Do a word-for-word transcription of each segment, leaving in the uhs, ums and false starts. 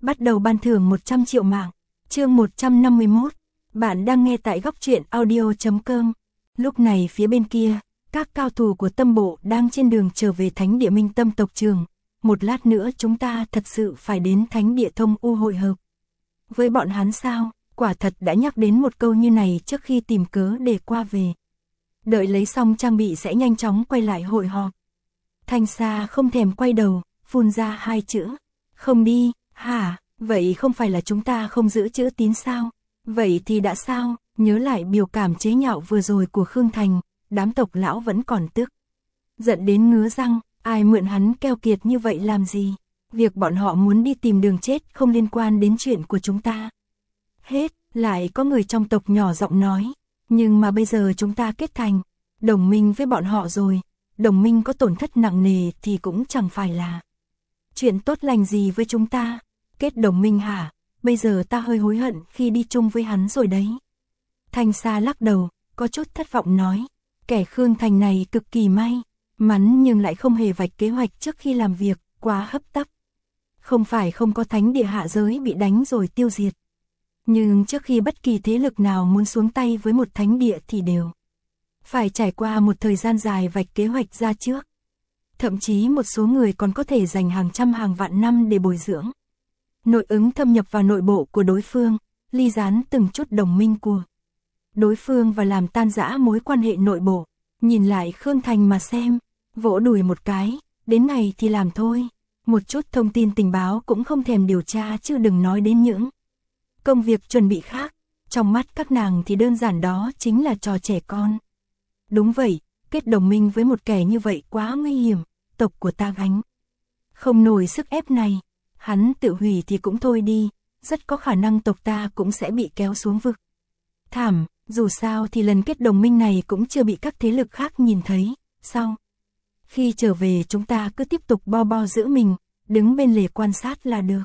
bắt đầu ban thưởng một trăm triệu mạng. Chương một trăm năm mươi mốt. Bạn đang nghe tại góc truyện audio chấm com. Lúc này phía bên kia, các cao thủ của Tâm Bộ đang trên đường trở về Thánh Địa Minh Tâm tộc trường. Một lát nữa chúng ta thật sự phải đến Thánh Địa Thông U hội hợp. Với bọn hắn sao, quả thật đã nhắc đến một câu như này trước khi tìm cớ để qua về. Đợi lấy xong trang bị sẽ nhanh chóng quay lại hội họp. Thanh Sa không thèm quay đầu, phun ra hai chữ. Không đi, hả, vậy không phải là chúng ta không giữ chữ tín sao? Vậy thì đã sao? Nhớ lại biểu cảm chế nhạo vừa rồi của Khương Thành, đám tộc lão vẫn còn tức. Giận đến ngứa răng, ai mượn hắn keo kiệt như vậy làm gì? Việc bọn họ muốn đi tìm đường chết không liên quan đến chuyện của chúng ta. Hết, lại có người trong tộc nhỏ giọng nói. Nhưng mà bây giờ chúng ta kết thành đồng minh với bọn họ rồi. Đồng minh có tổn thất nặng nề thì cũng chẳng phải là chuyện tốt lành gì với chúng ta. Kết đồng minh hả? Bây giờ ta hơi hối hận khi đi chung với hắn rồi đấy. Thanh Sa lắc đầu, có chút thất vọng nói. Kẻ Khương Thành này cực kỳ may mắn nhưng lại không hề vạch kế hoạch trước khi làm việc, quá hấp tấp. Không phải không có thánh địa hạ giới bị đánh rồi tiêu diệt. Nhưng trước khi bất kỳ thế lực nào muốn xuống tay với một thánh địa thì đều phải trải qua một thời gian dài vạch kế hoạch ra trước. Thậm chí một số người còn có thể dành hàng trăm hàng vạn năm để bồi dưỡng. Nội ứng thâm nhập vào nội bộ của đối phương, ly gián từng chút đồng minh của đối phương và làm tan rã mối quan hệ nội bộ. Nhìn lại Khương Thành mà xem, vỗ đùi một cái, đến ngày thì làm thôi. Một chút thông tin tình báo cũng không thèm điều tra chứ đừng nói đến những công việc chuẩn bị khác. Trong mắt các nàng thì đơn giản đó chính là trò trẻ con. Đúng vậy, kết đồng minh với một kẻ như vậy quá nguy hiểm, tộc của ta gánh không nổi sức ép này. Hắn tự hủy thì cũng thôi đi, rất có khả năng tộc ta cũng sẽ bị kéo xuống vực thảm. Dù sao thì lần kết đồng minh này cũng chưa bị các thế lực khác nhìn thấy. Sau khi trở về chúng ta cứ tiếp tục bo bo giữ mình, đứng bên lề quan sát là được.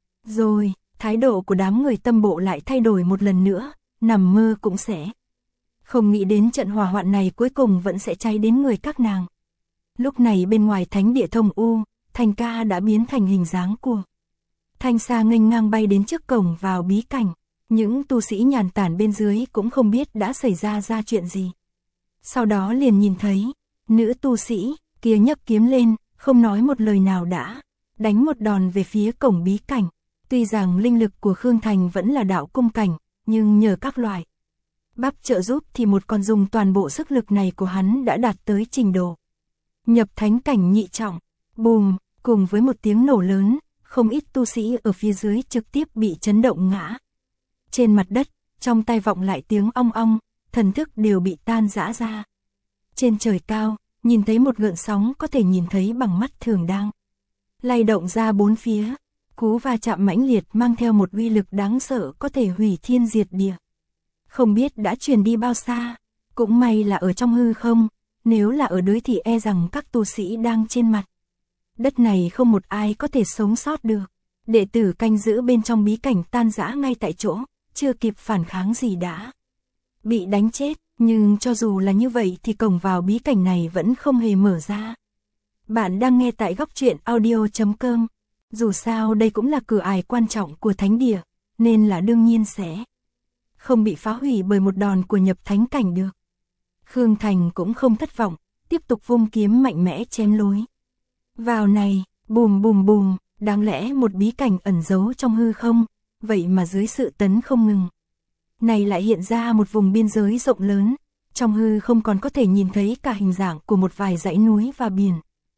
Rồi, thái độ của đám người Tâm Bộ lại thay đổi một lần nữa, nằm mơ cũng sẽ không nghĩ đến trận hỏa hoạn này cuối cùng vẫn sẽ cháy đến người các nàng. Lúc này bên ngoài Thánh Địa Thông U, Thành Ca đã biến thành hình dáng của Thanh Sa nghênh ngang bay đến trước cổng vào bí cảnh. Những tu sĩ nhàn tản bên dưới cũng không biết đã xảy ra ra chuyện gì. Sau đó liền nhìn thấy, nữ tu sĩ kia nhấc kiếm lên, không nói một lời nào đã đánh một đòn về phía cổng bí cảnh. Tuy rằng linh lực của Khương Thành vẫn là đạo cung cảnh, nhưng nhờ các loại bắp trợ giúp thì một con dùng toàn bộ sức lực này của hắn đã đạt tới trình độ nhập thánh cảnh nhị trọng. Bùm, cùng với một tiếng nổ lớn, không ít tu sĩ ở phía dưới trực tiếp bị chấn động ngã trên mặt đất, trong tai vọng lại tiếng ong ong, thần thức đều bị tan rã ra. Trên trời cao, nhìn thấy một gợn sóng có thể nhìn thấy bằng mắt thường đang lay động ra bốn phía. Cú va chạm mãnh liệt mang theo một uy lực đáng sợ có thể hủy thiên diệt địa. Không biết đã truyền đi bao xa, cũng may là ở trong hư không, nếu là ở dưới thì e rằng các tu sĩ đang trên mặt đất này không một ai có thể sống sót được. Đệ tử canh giữ bên trong bí cảnh tan rã ngay tại chỗ, chưa kịp phản kháng gì đã bị đánh chết. Nhưng cho dù là như vậy thì cổng vào bí cảnh này vẫn không hề mở ra. Bạn đang nghe tại góc truyện audio chấm com. Dù sao đây cũng là cửa ải quan trọng của thánh địa, nên là đương nhiên sẽ không bị phá hủy bởi một đòn của nhập thánh cảnh được. Khương Thành cũng không thất vọng, tiếp tục vung kiếm mạnh mẽ chém lối vào này. Bùm bùm bùm, đáng lẽ một bí cảnh ẩn giấu trong hư không, vậy mà dưới sự tấn không ngừng này lại hiện ra một vùng biên giới rộng lớn. Trong hư không còn có thể nhìn thấy cả hình dạng của một vài dãy núi và biển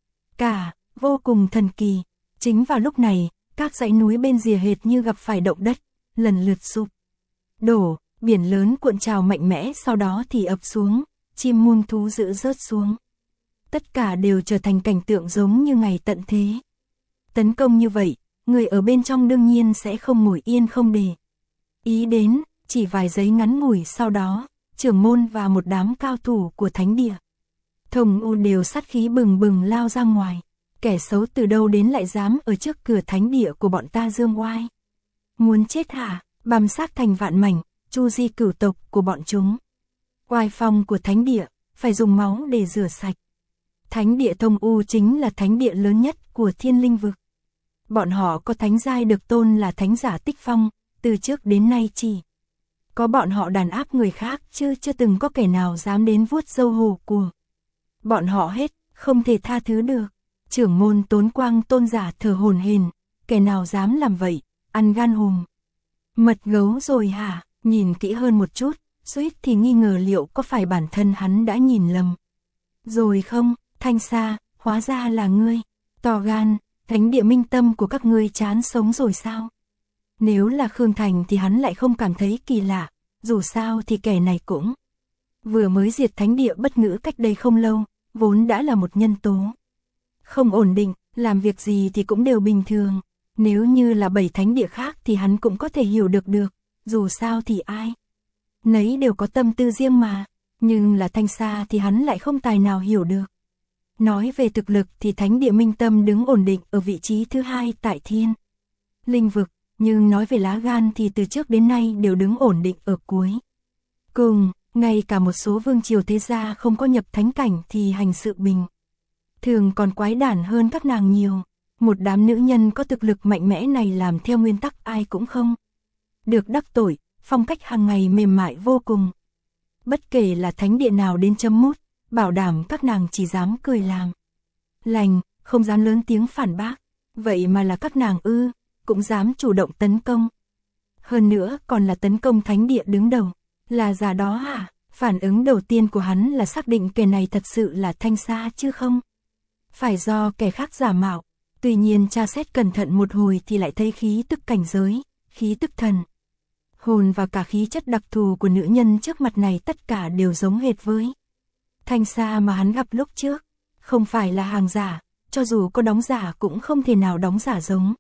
cả, vô cùng thần kỳ. Chính vào lúc này, các dãy núi bên rìa hệt như gặp phải động đất, lần lượt sụp đổ, biển lớn cuộn trào mạnh mẽ, sau đó thì ập xuống, chim muông thú dữ rớt xuống. Tất cả đều trở thành cảnh tượng giống như ngày tận thế. Tấn công như vậy, người ở bên trong đương nhiên sẽ không ngồi yên không để ý đến. Chỉ vài giây ngắn ngủi sau đó, trưởng môn và một đám cao thủ của thánh địa Thông U đều sát khí bừng bừng lao ra ngoài. Kẻ xấu từ đâu đến lại dám ở trước cửa thánh địa của bọn ta dương oai? Muốn chết hả? Băm xác thành vạn mảnh, chu di cửu tộc của bọn chúng. Oai phong của thánh địa, phải dùng máu để rửa sạch. Thánh địa Thông U chính là thánh địa lớn nhất của Thiên Linh vực. Bọn họ có thánh giai được tôn là thánh giả Tích Phong, từ trước đến nay chỉ có bọn họ đàn áp người khác chứ chưa từng có kẻ nào dám đến vuốt râu hổ của bọn họ hết, không thể tha thứ được. Trưởng môn Tốn Quang Tôn giả thở hổn hển, kẻ nào dám làm vậy, ăn gan hùm. Mật gấu rồi hả? Nhìn kỹ hơn một chút, suýt thì nghi ngờ liệu có phải bản thân hắn đã nhìn lầm rồi không. Thanh Sa, hóa ra là ngươi. To gan, thánh địa minh tâm của các ngươi chán sống rồi sao? Nếu là Khương Thành thì hắn lại không cảm thấy kỳ lạ, dù sao thì kẻ này cũng vừa mới diệt thánh địa bất ngữ cách đây không lâu, vốn đã là một nhân tố không ổn định, làm việc gì thì cũng đều bình thường. Nếu như là bảy thánh địa khác thì hắn cũng có thể hiểu được được, dù sao thì ai nấy đều có tâm tư riêng mà, nhưng là Thanh Sa thì hắn lại không tài nào hiểu được. Nói về thực lực thì thánh địa minh tâm đứng ổn định ở vị trí thứ hai tại thiên linh vực, nhưng nói về lá gan thì từ trước đến nay đều đứng ổn định ở cuối cùng. Ngay cả một số vương triều thế gia không có nhập thánh cảnh thì hành sự bình thường còn quái đản hơn các nàng nhiều. Một đám nữ nhân có thực lực mạnh mẽ này làm theo nguyên tắc ai cũng không được đắc tội, phong cách hàng ngày mềm mại vô cùng. Bất kể là thánh địa nào đến chấm mút, bảo đảm các nàng chỉ dám cười làm lành, không dám lớn tiếng phản bác. Vậy mà là các nàng ư, cũng dám chủ động tấn công. Hơn nữa còn là tấn công thánh địa đứng đầu. Là giả đó hả? Phản ứng đầu tiên của hắn là xác định kẻ này thật sự là Thanh Sa chứ không phải do kẻ khác giả mạo. Tuy nhiên tra xét cẩn thận một hồi thì lại thấy khí tức cảnh giới, khí tức thần hồn và cả khí chất đặc thù của nữ nhân trước mặt này tất cả đều giống hệt với Thanh Sa mà hắn gặp lúc trước. Không phải là hàng giả, cho dù có đóng giả cũng không thể nào đóng giả giống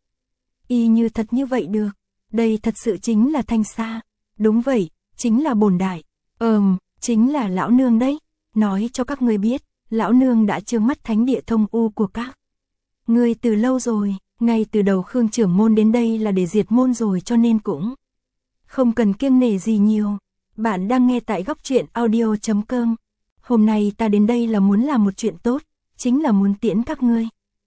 y như thật như vậy được. Đây thật sự chính là Thanh Sa. Đúng vậy, chính là bổn đại. Ừm, chính là lão nương đấy. Nói cho các ngươi biết, lão nương đã trương mắt thánh địa thông u của các ngươi từ lâu rồi. Ngay từ đầu Khương trưởng môn đến đây là để diệt môn rồi, cho nên cũng không cần kiêng nể gì nhiều. Bạn đang nghe tại góc truyện audio chấm com. Hôm nay ta đến đây là muốn làm một chuyện tốt, chính là muốn tiễn các ngươi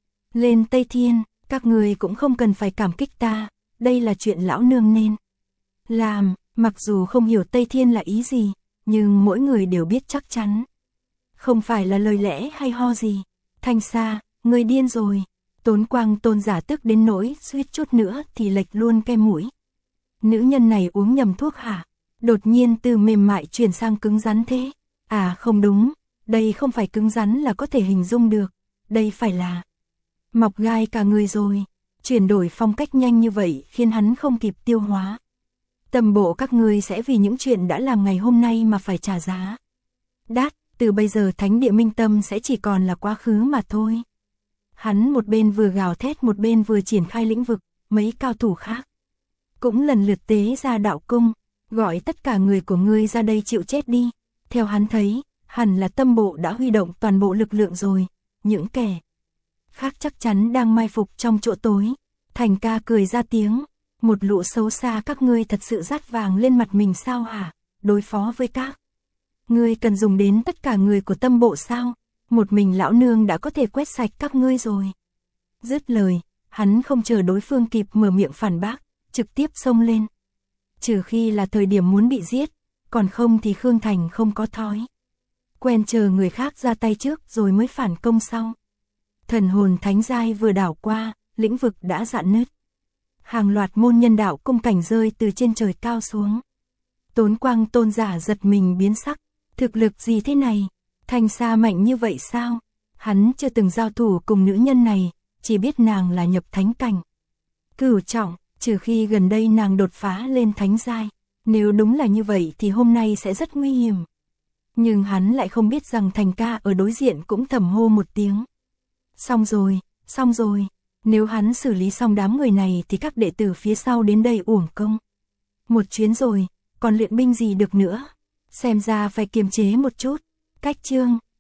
lên Tây Thiên. Các ngươi cũng không cần phải cảm kích ta, đây là chuyện lão nương nên làm. Mặc dù không hiểu Tây Thiên là ý gì, nhưng mỗi người đều biết chắc chắn không phải là lời lẽ hay ho gì. Thanh Sa, ngươi điên rồi. Tốn Quang Tôn giả tức đến nỗi suýt chút nữa thì lệch luôn cái mũi. Nữ nhân này uống nhầm thuốc hả? Đột nhiên từ mềm mại chuyển sang cứng rắn thế. À không đúng, đây không phải cứng rắn là có thể hình dung được, đây phải là mọc gai cả người rồi. Chuyển đổi phong cách nhanh như vậy khiến hắn không kịp tiêu hóa. Tầm bộ các ngươi sẽ vì những chuyện đã làm ngày hôm nay mà phải trả giá đắt. Từ bây giờ thánh địa minh tâm sẽ chỉ còn là quá khứ mà thôi. Hắn một bên vừa gào thét một bên vừa triển khai lĩnh vực. Mấy cao thủ khác cũng lần lượt tế ra đạo cung, gọi tất cả người của ngươi ra đây chịu chết đi. Theo hắn thấy, hẳn là tâm bộ đã huy động toàn bộ lực lượng rồi. Những kẻ khác chắc chắn đang mai phục trong chỗ tối. Thành ca cười ra tiếng. Một lũ xấu xa các ngươi thật sự dát vàng lên mặt mình sao hả? Đối phó với các ngươi cần dùng đến tất cả người của tâm bộ sao? Một mình lão nương đã có thể quét sạch các ngươi rồi. Dứt lời, hắn không chờ đối phương kịp mở miệng phản bác, trực tiếp xông lên. Trừ khi là thời điểm muốn bị giết, còn không thì Khương Thành không có thói quen chờ người khác ra tay trước rồi mới phản công sau. Thần hồn thánh giai vừa đảo qua, lĩnh vực đã rạn nứt. Hàng loạt môn nhân đạo cung cảnh rơi từ trên trời cao xuống. Tốn Quang Tôn giả giật mình biến sắc. Thực lực gì thế này? Thanh Sa mạnh như vậy sao? Hắn chưa từng giao thủ cùng nữ nhân này, chỉ biết nàng là nhập thánh cảnh cửu trọng, trừ khi gần đây nàng đột phá lên thánh giai. Nếu đúng là như vậy thì hôm nay sẽ rất nguy hiểm. Nhưng hắn lại không biết rằng Thành ca ở đối diện cũng thầm hô một tiếng. Xong rồi, xong rồi. Nếu hắn xử lý xong đám người này thì các đệ tử phía sau đến đây uổng công một chuyến rồi, còn luyện binh gì được nữa. Xem ra phải kiềm chế một chút. Cách chương